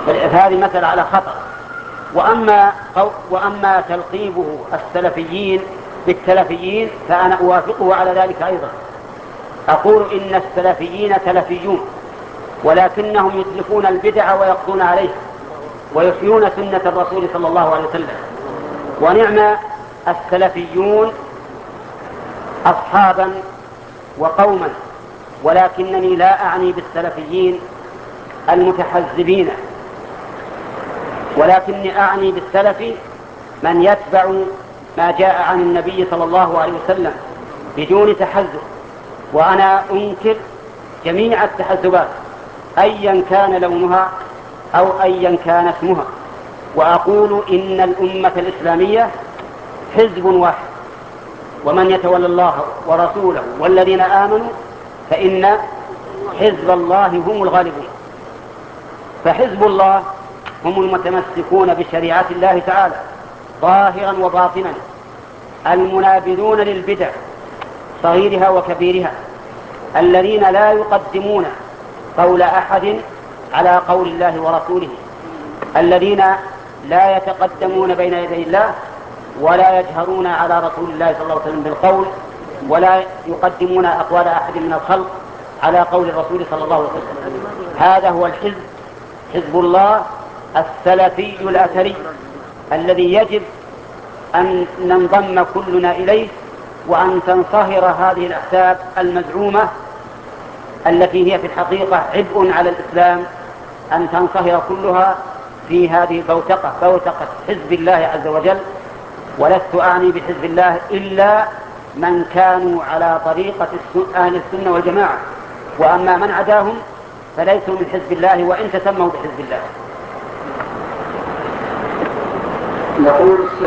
فهذه مثل على خطأ. وأما تلقيبه السلفيين بالتلفيين فأنا أوافقه على ذلك أيضا. أقول إن السلفيين تلفيون، ولكنهم يتلفون البدع ويقضون عليها ويحيون سنة الرسول صلى الله عليه وسلم. ونعم السلفيون أصحابا وقوما، ولكنني لا أعني بالسلفيين المتحزبين، ولكني أعني بالسلف من يتبع ما جاء عن النبي صلى الله عليه وسلم بدون تحزب. وأنا أنكر جميع التحزبات أيا كان لونها أو أيا كان اسمها، وأقول إن الأمة الإسلامية حزب واحد، ومن يتولى الله ورسوله والذين آمنوا فإن حزب الله هم الغالبون. فحزب الله هم المتمسكون بشريعة الله تعالى ظاهرا وباطنا، المنابذون للبدع صغيرها وكبيرها، الذين لا يقدمون قول أحد على قول الله ورسوله، الذين لا يتقدمون بين يدي الله ولا يجهرون على رسول الله صلى الله عليه وسلم بالقول، ولا يقدمون أقوال أحد من الخلق على قول الرسول صلى الله عليه وسلم. هذا هو الحزب، حزب الله السلفي الأثري، الذي يجب أن ننضم كلنا إليه، وأن تنصهر هذه الأحزاب المزعومة التي هي في الحقيقة عبء على الإسلام، أن تنصهر كلها في هذه البوتقة، بوتقة حزب الله عز وجل. ولست أعني بحزب الله إلا من كانوا على طريقة أهل السنة والجماعة، وأما من عداهم فليسوا من حزب الله وإن تسموا بحزب الله. نقول